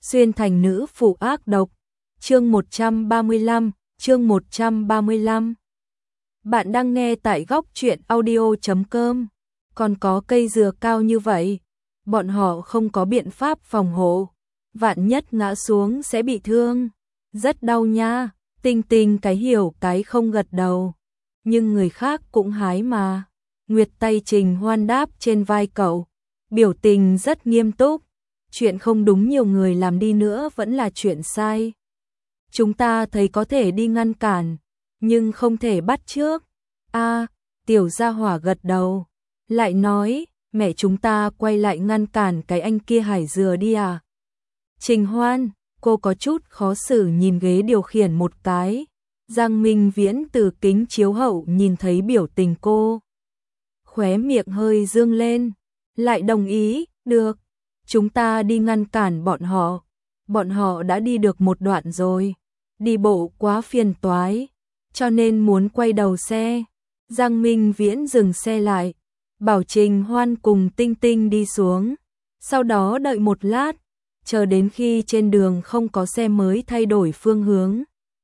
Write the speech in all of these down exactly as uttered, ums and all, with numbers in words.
xuyên thành nữ phụ ác độc. Chương một trăm ba mươi lăm, chương một trăm ba mươi lăm. Bạn đang nghe tại góc truyện audio chấm com. Còn có cây dừa cao như vậy, bọn họ không có biện pháp phòng hộ, vạn nhất ngã xuống sẽ bị thương, rất đau nha. Tinh Tinh cái hiểu cái không gật đầu, nhưng người khác cũng hái mà. Nguyệt tay Trình Hoan đáp trên vai cậu, biểu tình rất nghiêm túc. Chuyện không đúng nhiều người làm đi nữa vẫn là chuyện sai. Chúng ta thấy có thể đi ngăn cản, nhưng không thể bắt chước. A, tiểu gia hỏa gật đầu, lại nói, mẹ chúng ta quay lại ngăn cản cái anh kia hái dừa đi à. Trình Hoan, cô có chút khó xử nhìn ghế điều khiển một cái. Giang Minh Viễn từ kính chiếu hậu nhìn thấy biểu tình cô, khóe miệng hơi dương lên, lại đồng ý, được, chúng ta đi ngăn cản bọn họ. Bọn họ đã đi được một đoạn rồi, đi bộ quá phiền toái, cho nên muốn quay đầu xe. Giang Minh Viễn dừng xe lại, bảo Trình Hoan cùng Tinh Tinh đi xuống, sau đó đợi một lát, chờ đến khi trên đường không có xe mới thay đổi phương hướng.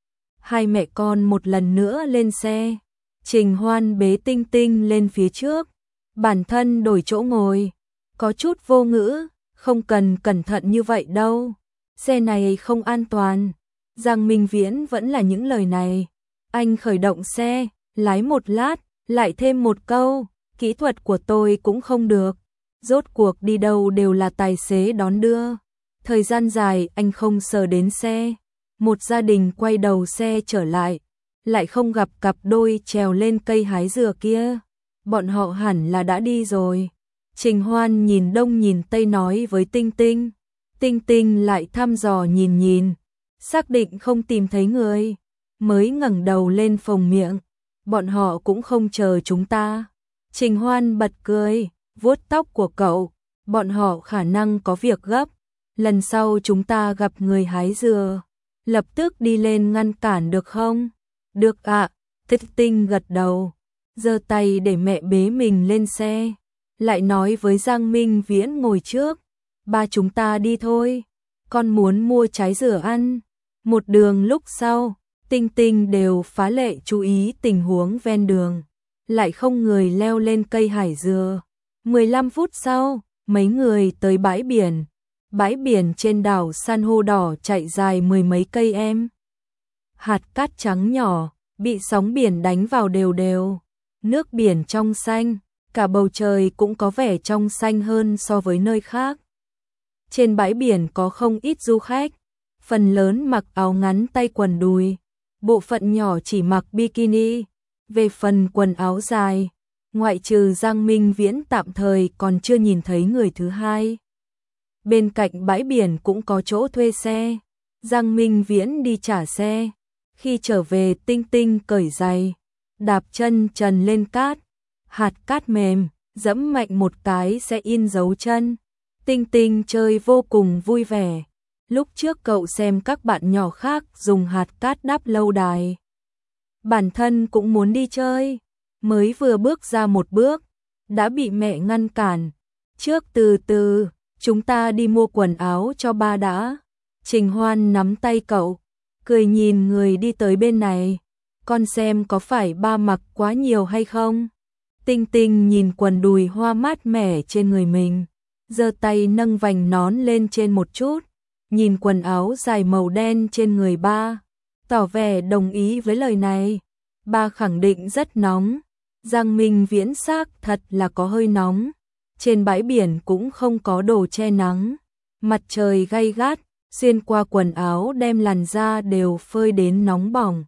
Hai mẹ con một lần nữa lên xe, Trình Hoan bế Tinh Tinh lên phía trước, bản thân đổi chỗ ngồi, có chút vô ngữ, không cần cẩn thận như vậy đâu, xe này không an toàn. Giang Minh Viễn vẫn là những lời này, anh khởi động xe, lái một lát, lại thêm một câu, kỹ thuật của tôi cũng không được, rốt cuộc đi đâu đều là tài xế đón đưa. Thời gian dài anh không sờ đến xe, một gia đình quay đầu xe trở lại, lại không gặp cặp đôi trèo lên cây hái dừa kia, bọn họ hẳn là đã đi rồi. Trình Hoan nhìn đông nhìn tây nói với Tinh Tinh, Tinh Tinh lại thăm dò nhìn nhìn, xác định không tìm thấy người, mới ngẩng đầu lên phồng miệng, bọn họ cũng không chờ chúng ta. Trình Hoan bật cười, vuốt tóc của cậu, bọn họ khả năng có việc gấp, lần sau chúng ta gặp người hái dừa, lập tức đi lên ngăn cản được không? Được ạ, à, Tinh Tinh gật đầu, giơ tay để mẹ bế mình lên xe, lại nói với Giang Minh Viễn ngồi trước, ba chúng ta đi thôi, con muốn mua trái dừa ăn. Một đường lúc sau, Tinh Tinh đều phá lệ chú ý tình huống ven đường, lại không người leo lên cây hải dừa. mười lăm phút sau, mấy người tới bãi biển. Bãi biển trên đảo san hô đỏ chạy dài mười mấy cây em. Hạt cát trắng nhỏ, bị sóng biển đánh vào đều đều. Nước biển trong xanh, cả bầu trời cũng có vẻ trong xanh hơn so với nơi khác. Trên bãi biển có không ít du khách, phần lớn mặc áo ngắn tay quần đùi, bộ phận nhỏ chỉ mặc bikini. Về phần quần áo dài, ngoại trừ Giang Minh Viễn tạm thời còn chưa nhìn thấy người thứ hai. Bên cạnh bãi biển cũng có chỗ thuê xe, Giang Minh Viễn đi trả xe, khi trở về Tinh Tinh cởi giày, đạp chân trần lên cát, hạt cát mềm, dẫm mạnh một cái sẽ in dấu chân. Tinh Tinh chơi vô cùng vui vẻ, lúc trước cậu xem các bạn nhỏ khác dùng hạt cát đắp lâu đài, bản thân cũng muốn đi chơi, mới vừa bước ra một bước, đã bị mẹ ngăn cản, trước từ từ, chúng ta đi mua quần áo cho ba đã. Trình Hoan nắm tay cậu, cười nhìn người đi tới bên này, con xem có phải ba mặc quá nhiều hay không? Tinh Tinh nhìn quần đùi hoa mát mẻ trên người mình, giơ tay nâng vành nón lên trên một chút, nhìn quần áo dài màu đen trên người ba, tỏ vẻ đồng ý với lời này. Ba khẳng định rất nóng, Giang Minh Viễn xác thật là có hơi nóng. Trên bãi biển cũng không có đồ che nắng, mặt trời gay gắt, xuyên qua quần áo đem làn da đều phơi đến nóng bỏng.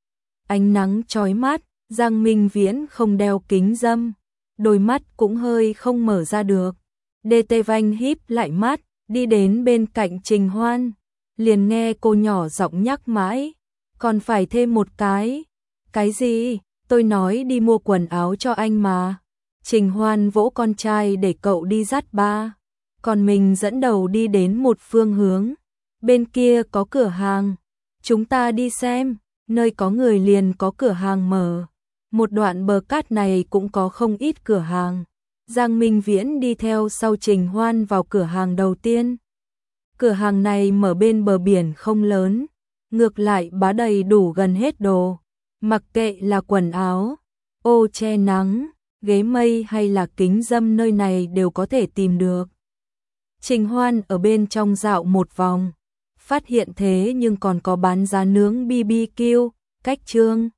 Ánh nắng chói mắt, Giang Minh Viễn không đeo kính râm, đôi mắt cũng hơi không mở ra được. Đê Tê Vanh híp lại mắt, đi đến bên cạnh Trình Hoan, liền nghe cô nhỏ giọng nhắc mãi, còn phải thêm một cái. Cái gì? Tôi nói đi mua quần áo cho anh mà. Trình Hoan vỗ con trai để cậu đi dắt ba, còn mình dẫn đầu đi đến một phương hướng, bên kia có cửa hàng, chúng ta đi xem, nơi có người liền có cửa hàng mở, một đoạn bờ cát này cũng có không ít cửa hàng. Giang Minh Viễn đi theo sau Trình Hoan vào cửa hàng đầu tiên. Cửa hàng này mở bên bờ biển không lớn, ngược lại bá đầy đủ gần hết đồ, mặc kệ là quần áo, ô che nắng, ghế mây hay là kính râm nơi này đều có thể tìm được. Trình Hoan ở bên trong dạo một vòng, phát hiện thế nhưng còn có bán giá nướng bê bê kiu, cách Trương